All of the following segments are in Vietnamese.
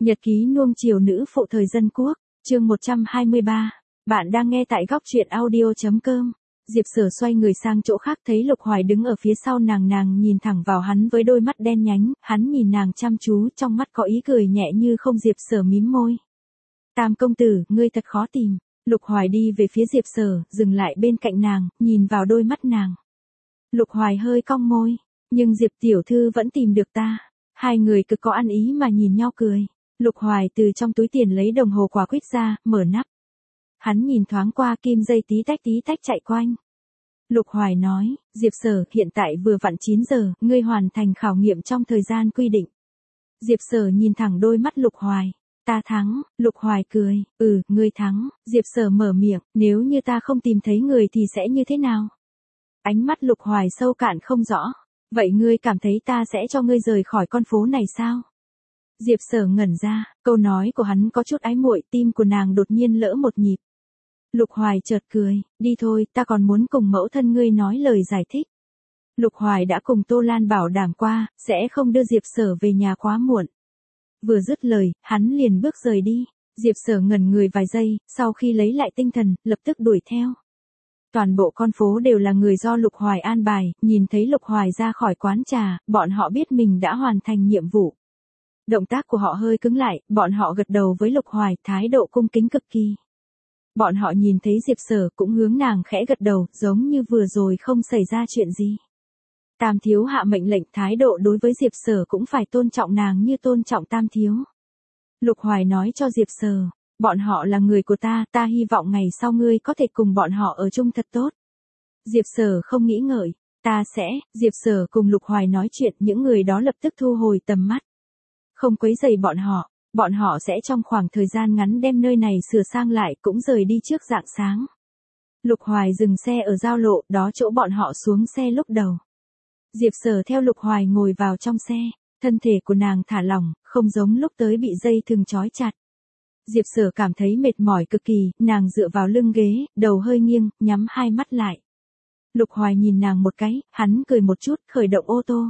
Nhật ký nuông chiều nữ phụ thời dân quốc, chương 123. Bạn đang nghe tại góc truyện audio.com. Diệp Sở xoay người sang chỗ khác thấy Lục Hoài đứng ở phía sau nàng nhìn thẳng vào hắn với đôi mắt đen nhánh, hắn nhìn nàng chăm chú, trong mắt có ý cười nhẹ như không. Diệp Sở mím môi. Tam công tử, ngươi thật khó tìm. Lục Hoài đi về phía Diệp Sở, dừng lại bên cạnh nàng, nhìn vào đôi mắt nàng. Lục Hoài hơi cong môi, nhưng Diệp tiểu thư vẫn tìm được ta. Hai người cực có ăn ý mà nhìn nhau cười. Lục Hoài từ trong túi tiền lấy đồng hồ quả quýt ra, mở nắp. Hắn nhìn thoáng qua kim dây tí tách chạy quanh. Lục Hoài nói, Diệp Sở, hiện tại vừa vặn 9 giờ, ngươi hoàn thành khảo nghiệm trong thời gian quy định. Diệp Sở nhìn thẳng đôi mắt Lục Hoài. Ta thắng. Lục Hoài cười, ngươi thắng. Diệp Sở mở miệng, nếu như ta không tìm thấy người thì sẽ như thế nào? Ánh mắt Lục Hoài sâu cạn không rõ. Vậy ngươi cảm thấy ta sẽ cho ngươi rời khỏi con phố này sao? Diệp Sở ngẩn ra, câu nói của hắn có chút ái muội, tim của nàng đột nhiên lỡ một nhịp. Lục Hoài chợt cười, đi thôi, ta còn muốn cùng mẫu thân ngươi nói lời giải thích. Lục Hoài đã cùng Tô Lan bảo đảm qua, sẽ không đưa Diệp Sở về nhà quá muộn. Vừa dứt lời, hắn liền bước rời đi. Diệp Sở ngẩn người vài giây, sau khi lấy lại tinh thần, lập tức đuổi theo. Toàn bộ con phố đều là người do Lục Hoài an bài, nhìn thấy Lục Hoài ra khỏi quán trà, bọn họ biết mình đã hoàn thành nhiệm vụ. Động tác của họ hơi cứng lại, bọn họ gật đầu với Lục Hoài, thái độ cung kính cực kỳ. Bọn họ nhìn thấy Diệp Sở cũng hướng nàng khẽ gật đầu, giống như vừa rồi không xảy ra chuyện gì. Tam thiếu hạ mệnh lệnh, thái độ đối với Diệp Sở cũng phải tôn trọng nàng như tôn trọng Tam thiếu. Lục Hoài nói cho Diệp Sở, bọn họ là người của ta, ta hy vọng ngày sau ngươi có thể cùng bọn họ ở chung thật tốt. Diệp Sở không nghĩ ngợi, ta sẽ. Diệp Sở cùng Lục Hoài nói chuyện, những người đó lập tức thu hồi tầm mắt. Không quấy rầy bọn họ sẽ trong khoảng thời gian ngắn đem nơi này sửa sang lại, cũng rời đi trước rạng sáng. Lục Hoài dừng xe ở giao lộ, đó chỗ bọn họ xuống xe lúc đầu. Diệp Sở theo Lục Hoài ngồi vào trong xe, thân thể của nàng thả lỏng, không giống lúc tới bị dây thừng trói chặt. Diệp Sở cảm thấy mệt mỏi cực kỳ, nàng dựa vào lưng ghế, đầu hơi nghiêng, nhắm hai mắt lại. Lục Hoài nhìn nàng một cái, hắn cười một chút, khởi động ô tô.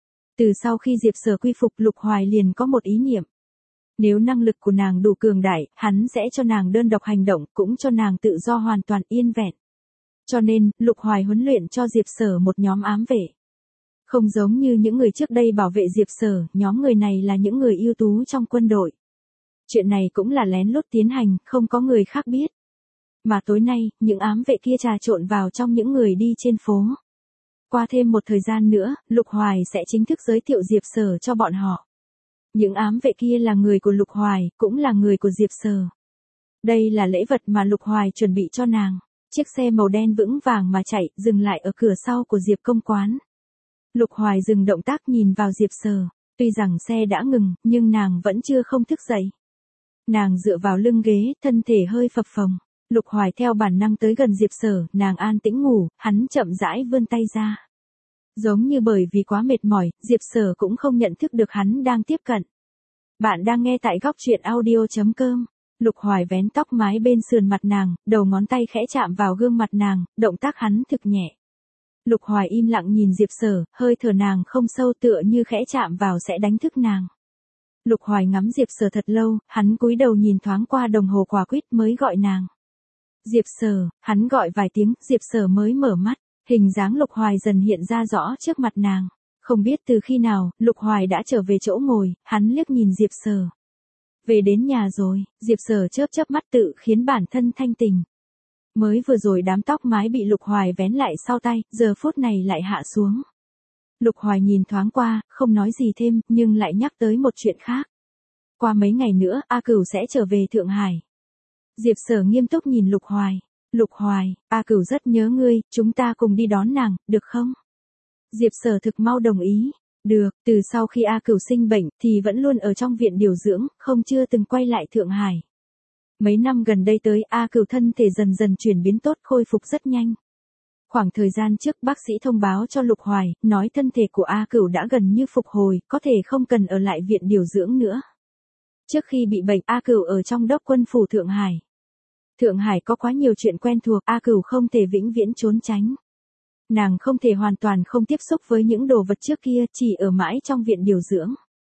Từ sau khi Diệp Sở quy phục, Lục Hoài liền có một ý niệm. Nếu năng lực của nàng đủ cường đại, hắn sẽ cho nàng đơn độc hành động, cũng cho nàng tự do hoàn toàn yên vẹn. Cho nên, Lục Hoài huấn luyện cho Diệp Sở một nhóm ám vệ. Không giống như những người trước đây bảo vệ Diệp Sở, nhóm người này là những người ưu tú trong quân đội. Chuyện này cũng là lén lút tiến hành, không có người khác biết. Mà tối nay, những ám vệ kia trà trộn vào trong những người đi trên phố. Qua thêm một thời gian nữa, Lục Hoài sẽ chính thức giới thiệu Diệp Sở cho bọn họ. Những ám vệ kia là người của Lục Hoài, cũng là người của Diệp Sở. Đây là lễ vật mà Lục Hoài chuẩn bị cho nàng. Chiếc xe màu đen vững vàng mà chạy, dừng lại ở cửa sau của Diệp công quán. Lục Hoài dừng động tác nhìn vào Diệp Sở. Tuy rằng xe đã ngừng, nhưng nàng vẫn chưa không thức dậy. Nàng dựa vào lưng ghế, thân thể hơi phập phồng. Lục Hoài theo bản năng tới gần Diệp Sở, nàng an tĩnh ngủ, hắn chậm rãi vươn tay ra. Giống như bởi vì quá mệt mỏi, Diệp Sở cũng không nhận thức được hắn đang tiếp cận. Bạn đang nghe tại góc truyện audio.com. Lục Hoài vén tóc mái bên sườn mặt nàng, đầu ngón tay khẽ chạm vào gương mặt nàng, động tác hắn thực nhẹ. Lục Hoài im lặng nhìn Diệp Sở, hơi thở nàng không sâu, tựa như khẽ chạm vào sẽ đánh thức nàng. Lục Hoài ngắm Diệp Sở thật lâu, hắn cúi đầu nhìn thoáng qua đồng hồ quả quýt mới gọi nàng. Diệp Sở, hắn gọi vài tiếng, Diệp Sở mới mở mắt, hình dáng Lục Hoài dần hiện ra rõ trước mặt nàng. Không biết từ khi nào, Lục Hoài đã trở về chỗ ngồi, hắn liếc nhìn Diệp Sở. Về đến nhà rồi, Diệp Sở chớp mắt tự khiến bản thân thanh tỉnh. Mới vừa rồi đám tóc mái bị Lục Hoài vén lại sau tay, giờ phút này lại hạ xuống. Lục Hoài nhìn thoáng qua, không nói gì thêm, nhưng lại nhắc tới một chuyện khác. Qua mấy ngày nữa, A Cửu sẽ trở về Thượng Hải. Diệp Sở nghiêm túc nhìn Lục Hoài. Lục Hoài, A Cửu rất nhớ ngươi, chúng ta cùng đi đón nàng, được không? Diệp Sở thực mau đồng ý. Được, từ sau khi A Cửu sinh bệnh thì vẫn luôn ở trong viện điều dưỡng, chưa từng quay lại Thượng Hải. Mấy năm gần đây tới, A Cửu thân thể dần dần chuyển biến tốt, khôi phục rất nhanh. Khoảng thời gian trước bác sĩ thông báo cho Lục Hoài, nói thân thể của A Cửu đã gần như phục hồi, có thể không cần ở lại viện điều dưỡng nữa. Trước khi bị bệnh, A Cửu ở trong đốc quân phủ Thượng Hải. Thượng Hải có quá nhiều chuyện quen thuộc, A Cửu không thể vĩnh viễn trốn tránh. Nàng không thể hoàn toàn không tiếp xúc với những đồ vật trước kia, chỉ ở mãi trong viện điều dưỡng.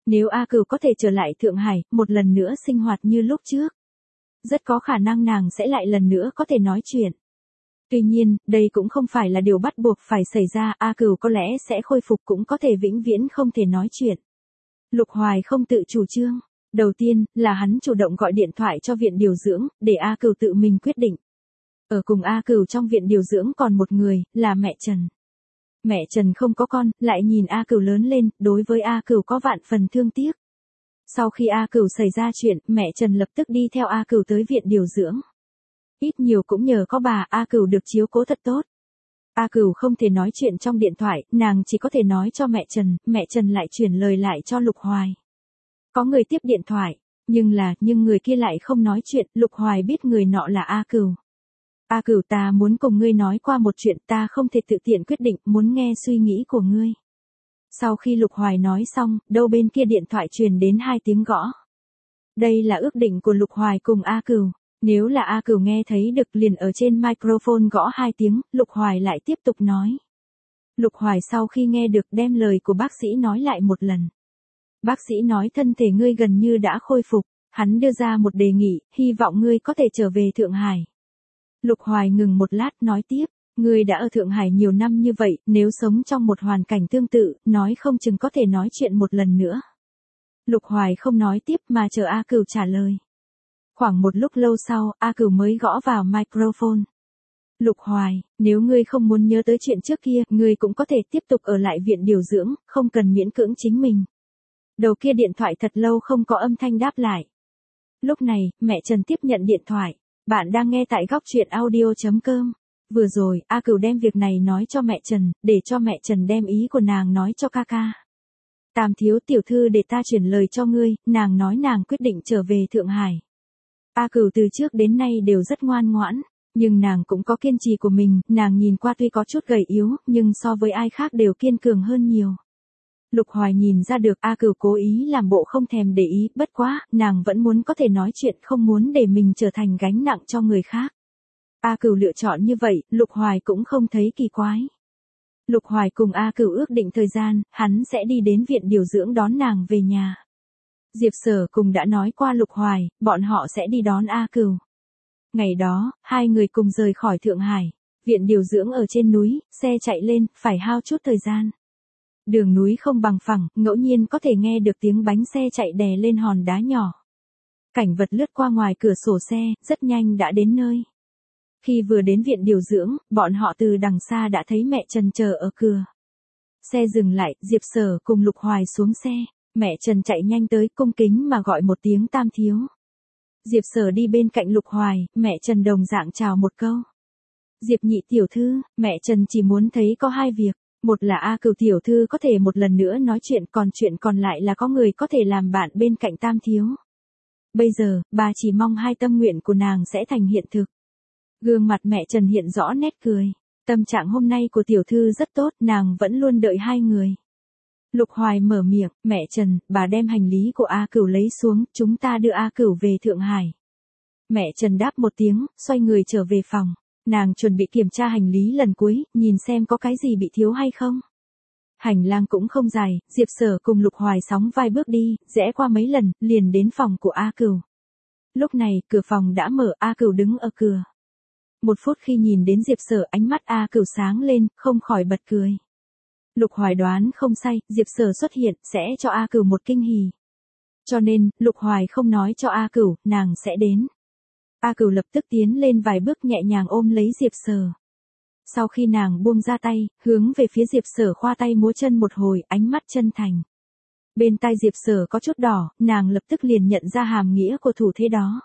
Nếu A Cửu có thể trở lại Thượng Hải, một lần nữa sinh hoạt như lúc trước, rất có khả năng nàng sẽ lại lần nữa có thể nói chuyện. Tuy nhiên, đây cũng không phải là điều bắt buộc phải xảy ra, A Cửu có lẽ sẽ khôi phục cũng có thể vĩnh viễn không thể nói chuyện. Lục Hoài không tự chủ trương. Đầu tiên, là hắn chủ động gọi điện thoại cho viện điều dưỡng, để A Cửu tự mình quyết định. Ở cùng A Cửu trong viện điều dưỡng còn một người, là mẹ Trần. Mẹ Trần không có con, lại nhìn A Cửu lớn lên, đối với A Cửu có vạn phần thương tiếc. Sau khi A Cửu xảy ra chuyện, mẹ Trần lập tức đi theo A Cửu tới viện điều dưỡng. Ít nhiều cũng nhờ có bà, A Cửu được chiếu cố thật tốt. A Cửu không thể nói chuyện trong điện thoại, nàng chỉ có thể nói cho mẹ Trần lại chuyển lời lại cho Lục Hoài. Có người tiếp điện thoại, nhưng người kia lại không nói chuyện, Lục Hoài biết người nọ là A Cửu. A Cửu, ta muốn cùng ngươi nói qua một chuyện, ta không thể tự tiện quyết định, muốn nghe suy nghĩ của ngươi. Sau khi Lục Hoài nói xong, đâu bên kia điện thoại truyền đến 2 tiếng gõ. Đây là ước định của Lục Hoài cùng A Cửu. Nếu là A Cửu nghe thấy được liền ở trên microphone gõ 2 tiếng, Lục Hoài lại tiếp tục nói. Lục Hoài sau khi nghe được đem lời của bác sĩ nói lại một lần. Bác sĩ nói thân thể ngươi gần như đã khôi phục, hắn đưa ra một đề nghị, hy vọng ngươi có thể trở về Thượng Hải. Lục Hoài ngừng một lát nói tiếp, ngươi đã ở Thượng Hải nhiều năm như vậy, nếu sống trong một hoàn cảnh tương tự, nói không chừng có thể nói chuyện một lần nữa. Lục Hoài không nói tiếp mà chờ A Cửu trả lời. Khoảng một lúc lâu sau, A Cửu mới gõ vào microphone. Lục Hoài, nếu ngươi không muốn nhớ tới chuyện trước kia, ngươi cũng có thể tiếp tục ở lại viện điều dưỡng, không cần miễn cưỡng chính mình. Đầu kia điện thoại thật lâu không có âm thanh đáp lại. Lúc này, mẹ Trần tiếp nhận điện thoại. Bạn đang nghe tại góc truyện audio.com. Vừa rồi, A Cửu đem việc này nói cho mẹ Trần, để cho mẹ Trần đem ý của nàng nói cho ca ca. Tam thiếu tiểu thư để ta chuyển lời cho ngươi, nàng nói nàng quyết định trở về Thượng Hải. A Cửu từ trước đến nay đều rất ngoan ngoãn, nhưng nàng cũng có kiên trì của mình, nàng nhìn qua tuy có chút gầy yếu, nhưng so với ai khác đều kiên cường hơn nhiều. Lục Hoài nhìn ra được A Cửu cố ý làm bộ không thèm để ý, bất quá, nàng vẫn muốn có thể nói chuyện, không muốn để mình trở thành gánh nặng cho người khác. A Cửu lựa chọn như vậy, Lục Hoài cũng không thấy kỳ quái. Lục Hoài cùng A Cửu ước định thời gian, hắn sẽ đi đến viện điều dưỡng đón nàng về nhà. Diệp Sở cùng đã nói qua Lục Hoài, bọn họ sẽ đi đón A Cửu. Ngày đó, 2 người cùng rời khỏi Thượng Hải. Viện điều dưỡng ở trên núi, xe chạy lên, phải hao chút thời gian. Đường núi không bằng phẳng, ngẫu nhiên có thể nghe được tiếng bánh xe chạy đè lên hòn đá nhỏ. Cảnh vật lướt qua ngoài cửa sổ xe, rất nhanh đã đến nơi. Khi vừa đến viện điều dưỡng, bọn họ từ đằng xa đã thấy mẹ Trần chờ ở cửa. Xe dừng lại, Diệp Sở cùng Lục Hoài xuống xe. Mẹ Trần chạy nhanh tới, cung kính mà gọi một tiếng Tam thiếu. Diệp Sở đi bên cạnh Lục Hoài, mẹ Trần đồng dạng chào một câu. Diệp nhị tiểu thư, mẹ Trần chỉ muốn thấy có 2 việc. Một là A Cửu tiểu thư có thể một lần nữa nói chuyện, còn chuyện còn lại là có người có thể làm bạn bên cạnh Tam thiếu. Bây giờ, bà chỉ mong 2 tâm nguyện của nàng sẽ thành hiện thực. Gương mặt mẹ Trần hiện rõ nét cười. Tâm trạng hôm nay của tiểu thư rất tốt, nàng vẫn luôn đợi 2 người. Lục Hoài mở miệng, mẹ Trần, bà đem hành lý của A Cửu lấy xuống, chúng ta đưa A Cửu về Thượng Hải. Mẹ Trần đáp một tiếng, xoay người trở về phòng. Nàng chuẩn bị kiểm tra hành lý lần cuối, nhìn xem có cái gì bị thiếu hay không. Hành lang cũng không dài, Diệp Sở cùng Lục Hoài sóng vai bước đi, rẽ qua mấy lần, liền đến phòng của A Cửu. Lúc này, cửa phòng đã mở, A Cửu đứng ở cửa. 1 phút khi nhìn đến Diệp Sở, ánh mắt A Cửu sáng lên, không khỏi bật cười. Lục Hoài đoán không sai, Diệp Sở xuất hiện, sẽ cho A Cửu một kinh hỉ. Cho nên, Lục Hoài không nói cho A Cửu, nàng sẽ đến. A Cửu lập tức tiến lên vài bước nhẹ nhàng ôm lấy Diệp Sở. Sau khi nàng buông ra tay, hướng về phía Diệp Sở khoa tay múa chân một hồi, ánh mắt chân thành. Bên tai Diệp Sở có chút đỏ, nàng lập tức liền nhận ra hàm nghĩa của thủ thế đó.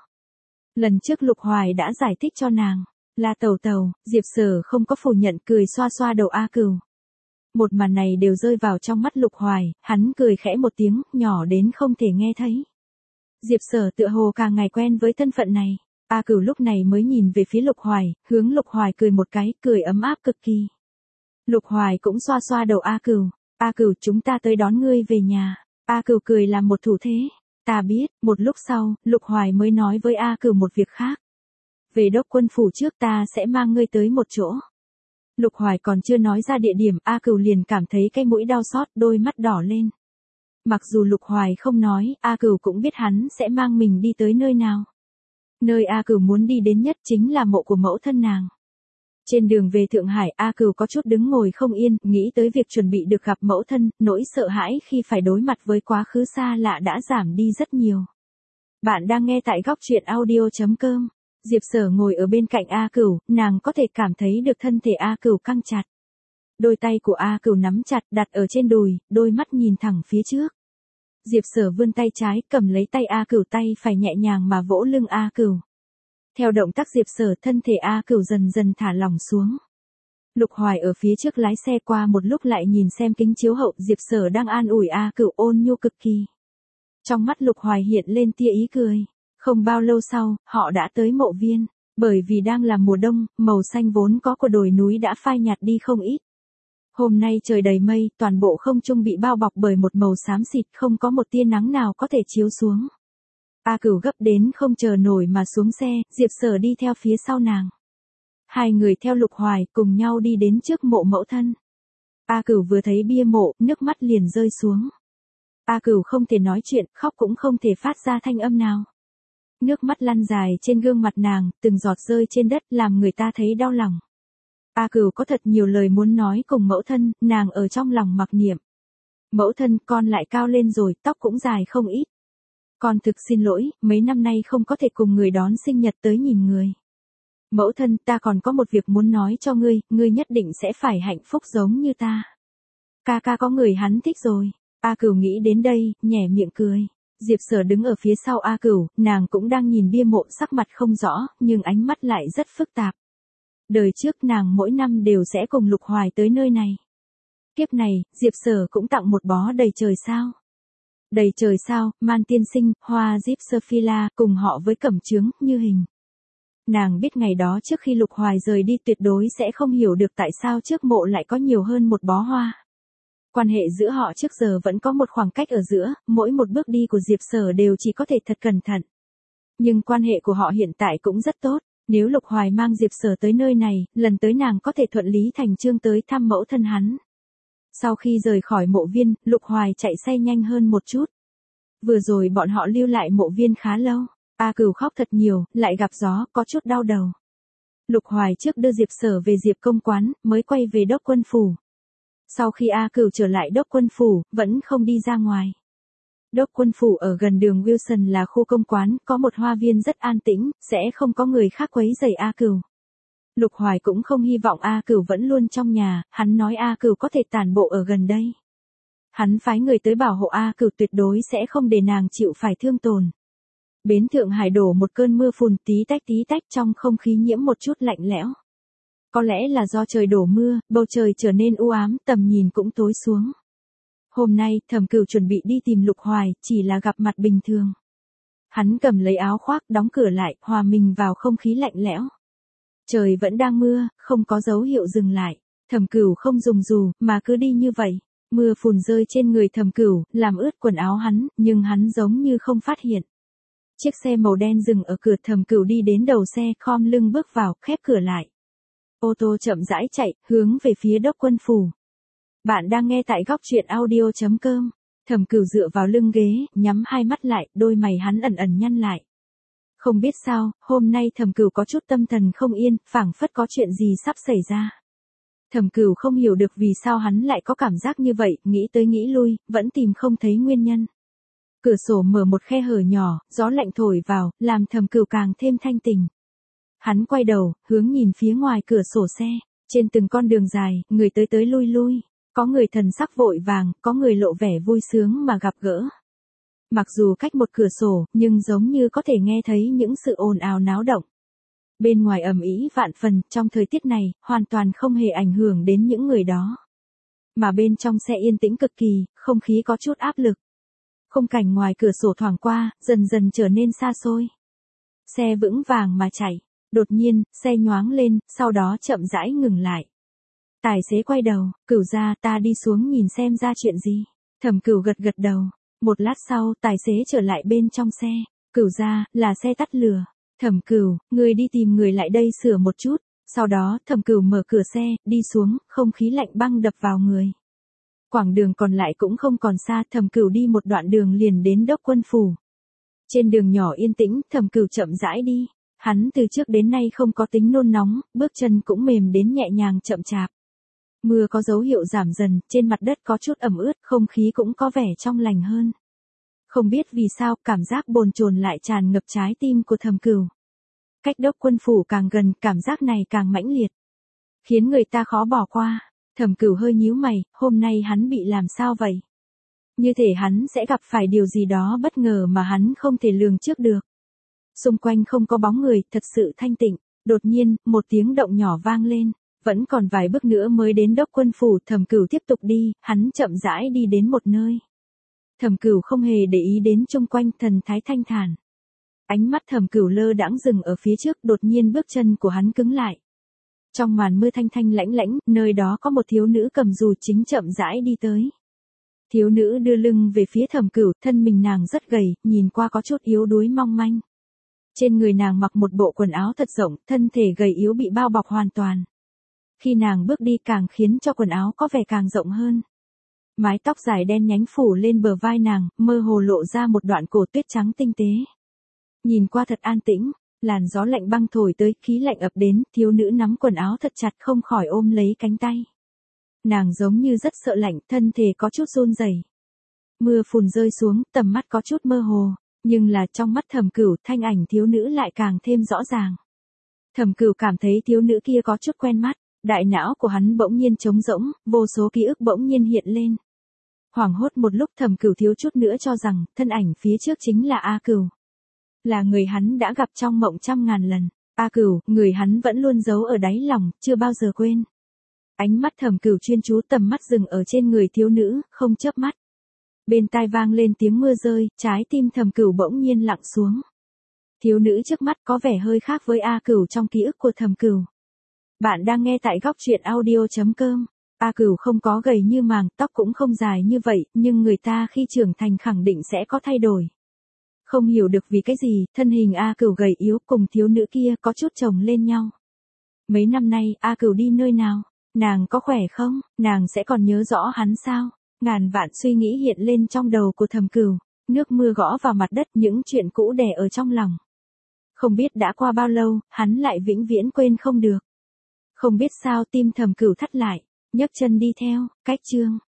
Lần trước Lục Hoài đã giải thích cho nàng, là tẩu, Diệp Sở không có phủ nhận, cười xoa xoa đầu A Cửu. Một màn này đều rơi vào trong mắt Lục Hoài, hắn cười khẽ một tiếng, nhỏ đến không thể nghe thấy. Diệp Sở tựa hồ càng ngày quen với thân phận này. A Cửu lúc này mới nhìn về phía Lục Hoài, hướng Lục Hoài cười một cái, cười ấm áp cực kỳ. Lục Hoài cũng xoa xoa đầu A Cửu. A Cửu, chúng ta tới đón ngươi về nhà. A Cửu cười làm một thủ thế. Ta biết. Một lúc sau, Lục Hoài mới nói với A Cửu một việc khác. Về đốc quân phủ trước, ta sẽ mang ngươi tới một chỗ. Lục Hoài còn chưa nói ra địa điểm, A Cửu liền cảm thấy cái mũi đau xót, đôi mắt đỏ lên. Mặc dù Lục Hoài không nói, A Cửu cũng biết hắn sẽ mang mình đi tới nơi nào. Nơi A Cửu muốn đi đến nhất chính là mộ của mẫu thân nàng. Trên đường về Thượng Hải, A Cửu có chút đứng ngồi không yên, nghĩ tới việc chuẩn bị được gặp mẫu thân, nỗi sợ hãi khi phải đối mặt với quá khứ xa lạ đã giảm đi rất nhiều. Bạn đang nghe tại góc truyện audio.com. Diệp Sở ngồi ở bên cạnh A Cửu, nàng có thể cảm thấy được thân thể A Cửu căng chặt. Đôi tay của A Cửu nắm chặt đặt ở trên đùi, đôi mắt nhìn thẳng phía trước. Diệp Sở vươn tay trái cầm lấy tay A Cửu, tay phải nhẹ nhàng mà vỗ lưng A Cửu. Theo động tác Diệp Sở, thân thể A Cửu dần dần thả lỏng xuống. Lục Hoài ở phía trước lái xe, qua một lúc lại nhìn xem kính chiếu hậu, Diệp Sở đang an ủi A Cửu ôn nhu cực kỳ. Trong mắt Lục Hoài hiện lên tia ý cười. Không bao lâu sau, họ đã tới mộ viên. Bởi vì đang là mùa đông, màu xanh vốn có của đồi núi đã phai nhạt đi không ít. Hôm nay trời đầy mây, toàn bộ không trung bị bao bọc bởi một màu xám xịt, không có một tia nắng nào có thể chiếu xuống. A Cửu gấp đến không chờ nổi mà xuống xe, Diệp Sở đi theo phía sau nàng. Hai người theo Lục Hoài cùng nhau đi đến trước mộ mẫu thân. A Cửu vừa thấy bia mộ, nước mắt liền rơi xuống. A Cửu không thể nói chuyện, khóc cũng không thể phát ra thanh âm nào. Nước mắt lăn dài trên gương mặt nàng, từng giọt rơi trên đất làm người ta thấy đau lòng. A Cửu có thật nhiều lời muốn nói cùng mẫu thân, nàng ở trong lòng mặc niệm. Mẫu thân, con lại cao lên rồi, tóc cũng dài không ít. Con thực xin lỗi, mấy năm nay không có thể cùng người đón sinh nhật tới nhìn người. Mẫu thân, ta còn có một việc muốn nói cho ngươi, ngươi nhất định sẽ phải hạnh phúc giống như ta. Ca ca có người hắn thích rồi. A Cửu nghĩ đến đây, nhẻ miệng cười. Diệp Sở đứng ở phía sau A Cửu, nàng cũng đang nhìn bia mộ, sắc mặt không rõ, nhưng ánh mắt lại rất phức tạp. Đời trước nàng mỗi năm đều sẽ cùng Lục Hoài tới nơi này. Kiếp này, Diệp Sở cũng tặng một bó đầy trời sao. Đầy trời sao, Man Tiên Sinh, Hoa Diếp Sophia, cùng họ với Cẩm Chướng, Như Hình. Nàng biết ngày đó trước khi Lục Hoài rời đi tuyệt đối sẽ không hiểu được tại sao trước mộ lại có nhiều hơn một bó hoa. Quan hệ giữa họ trước giờ vẫn có một khoảng cách ở giữa, mỗi một bước đi của Diệp Sở đều chỉ có thể thật cẩn thận. Nhưng quan hệ của họ hiện tại cũng rất tốt, nếu Lục Hoài mang Diệp Sở tới nơi này, lần tới nàng có thể thuận lý thành chương tới thăm mẫu thân hắn. Sau khi rời khỏi mộ viên, Lục Hoài chạy xe nhanh hơn một chút. Vừa rồi bọn họ lưu lại mộ viên khá lâu, A Cửu khóc thật nhiều, lại gặp gió, có chút đau đầu. Lục Hoài trước đưa Diệp Sở về Diệp công quán, mới quay về Đốc Quân phủ. Sau khi A Cửu trở lại Đốc Quân phủ, vẫn không đi ra ngoài. Đốc Quân phủ ở gần đường Wilson là khu công quán, có một hoa viên rất an tĩnh, sẽ không có người khác quấy rầy A Cửu. Lục Hoài cũng không hy vọng A Cửu vẫn luôn trong nhà, hắn nói A Cửu có thể tản bộ ở gần đây. Hắn phái người tới bảo hộ A Cửu, tuyệt đối sẽ không để nàng chịu phải thương tổn. Bến Thượng Hải đổ một cơn mưa phùn tí tách trong không khí nhiễm một chút lạnh lẽo. Có lẽ là do trời đổ mưa, bầu trời trở nên u ám, tầm nhìn cũng tối xuống. Hôm nay, Thẩm Cửu chuẩn bị đi tìm Lục Hoài, chỉ là gặp mặt bình thường. Hắn cầm lấy áo khoác, đóng cửa lại, hòa mình vào không khí lạnh lẽo. Trời vẫn đang mưa, không có dấu hiệu dừng lại. Thẩm Cửu không dùng dù, mà cứ đi như vậy. Mưa phùn rơi trên người Thẩm Cửu, làm ướt quần áo hắn, nhưng hắn giống như không phát hiện. Chiếc xe màu đen dừng ở cửa, Thẩm Cửu đi đến đầu xe, khom lưng bước vào, khép cửa lại. Ô tô chậm rãi chạy, hướng về phía Đốc Quân phủ. Bạn đang nghe tại góc truyện audio.com. Thẩm Cửu dựa vào lưng ghế, nhắm hai mắt lại, đôi mày hắn ẩn ẩn nhăn lại. Không biết sao, hôm nay Thẩm Cửu có chút tâm thần không yên, phảng phất có chuyện gì sắp xảy ra. Thẩm Cửu không hiểu được vì sao hắn lại có cảm giác như vậy, nghĩ tới nghĩ lui, vẫn tìm không thấy nguyên nhân. Cửa sổ mở một khe hở nhỏ, gió lạnh thổi vào, làm Thẩm Cửu càng thêm thanh tình. Hắn quay đầu, hướng nhìn phía ngoài cửa sổ xe, trên từng con đường dài, người tới tới lui lui, có người thần sắc vội vàng, có người lộ vẻ vui sướng mà gặp gỡ. Mặc dù cách một cửa sổ, nhưng giống như có thể nghe thấy những sự ồn ào náo động. Bên ngoài ầm ĩ vạn phần, trong thời tiết này, hoàn toàn không hề ảnh hưởng đến những người đó. Mà bên trong xe yên tĩnh cực kỳ, không khí có chút áp lực. Khung cảnh ngoài cửa sổ thoảng qua, dần dần trở nên xa xôi. Xe vững vàng mà chạy. Đột nhiên, xe nhoáng lên, sau đó chậm rãi ngừng lại. Tài xế quay đầu, Cửu gia, ta đi xuống nhìn xem ra chuyện gì. Thẩm Cửu gật gật đầu. Một lát sau, tài xế trở lại bên trong xe. Cửu gia, là xe tắt lửa. Thẩm Cửu, người đi tìm người lại đây sửa một chút. Sau đó, Thẩm Cửu mở cửa xe, đi xuống, không khí lạnh băng đập vào người. Quãng đường còn lại cũng không còn xa, Thẩm Cửu đi một đoạn đường liền đến Đốc Quân phủ. Trên đường nhỏ yên tĩnh, Thẩm Cửu chậm rãi đi. Hắn từ trước đến nay không có tính nôn nóng, bước chân cũng mềm đến nhẹ nhàng chậm chạp. Mưa có dấu hiệu giảm dần, trên mặt đất có chút ẩm ướt, không khí cũng có vẻ trong lành hơn. Không biết vì sao, cảm giác bồn chồn lại tràn ngập trái tim của Thẩm Cửu. Cách Đốc Quân phủ càng gần, cảm giác này càng mãnh liệt, khiến người ta khó bỏ qua. Thẩm Cửu hơi nhíu mày, hôm nay hắn bị làm sao vậy? Như thể hắn sẽ gặp phải điều gì đó bất ngờ mà hắn không thể lường trước được. Xung quanh không có bóng người, thật sự thanh tịnh. Đột nhiên, một tiếng động nhỏ vang lên. Vẫn còn vài bước nữa mới đến Đốc Quân phủ, Thẩm Cửu tiếp tục đi, hắn chậm rãi đi đến một nơi. Thẩm Cửu không hề để ý đến chung quanh, thần thái thanh thản. Ánh mắt Thẩm Cửu lơ đãng dừng ở phía trước, đột nhiên bước chân của hắn cứng lại. Trong màn mưa thanh thanh lãnh lãnh, nơi đó có một thiếu nữ cầm dù chính chậm rãi đi tới. Thiếu nữ đưa lưng về phía Thẩm Cửu, thân mình nàng rất gầy, nhìn qua có chút yếu đuối mong manh. Trên người nàng mặc một bộ quần áo thật rộng, thân thể gầy yếu bị bao bọc hoàn toàn. Khi nàng bước đi càng khiến cho quần áo có vẻ càng rộng hơn. Mái tóc dài đen nhánh phủ lên bờ vai nàng, mơ hồ lộ ra một đoạn cổ tuyết trắng tinh tế. Nhìn qua thật an tĩnh, làn gió lạnh băng thổi tới, khí lạnh ập đến, thiếu nữ nắm quần áo thật chặt không khỏi ôm lấy cánh tay. Nàng giống như rất sợ lạnh, thân thể có chút run rẩy. Mưa phùn rơi xuống, tầm mắt có chút mơ hồ, nhưng là trong mắt Thẩm Cửu, thanh ảnh thiếu nữ lại càng thêm rõ ràng. Thẩm Cửu cảm thấy thiếu nữ kia có chút quen mắt, đại não của hắn bỗng nhiên trống rỗng, vô số ký ức bỗng nhiên hiện lên. Hoảng hốt một lúc, Thẩm Cửu thiếu chút nữa cho rằng, thân ảnh phía trước chính là A Cửu. Là người hắn đã gặp trong mộng trăm ngàn lần. A Cửu, người hắn vẫn luôn giấu ở đáy lòng, chưa bao giờ quên. Ánh mắt Thẩm Cửu chuyên chú, tầm mắt dừng ở trên người thiếu nữ, không chớp mắt. Bên tai vang lên tiếng mưa rơi, trái tim Thẩm Cửu bỗng nhiên lặng xuống. Thiếu nữ trước mắt có vẻ hơi khác với A Cửu trong ký ức của Thẩm Cửu. Bạn đang nghe tại góc truyện audio.com. A Cửu không có gầy như màng, tóc cũng không dài như vậy, nhưng người ta khi trưởng thành khẳng định sẽ có thay đổi. Không hiểu được vì cái gì, thân hình A Cửu gầy yếu cùng thiếu nữ kia có chút chồng lên nhau. Mấy năm nay, A Cửu đi nơi nào? Nàng có khỏe không? Nàng sẽ còn nhớ rõ hắn sao? Ngàn vạn suy nghĩ hiện lên trong đầu của Thẩm Cửu. Nước mưa gõ vào mặt đất, những chuyện cũ đè ở trong lòng. Không biết đã qua bao lâu, hắn lại vĩnh viễn quên không được. Không biết sao tim Thẩm Cửu thắt lại, nhấc chân đi theo, cách chương.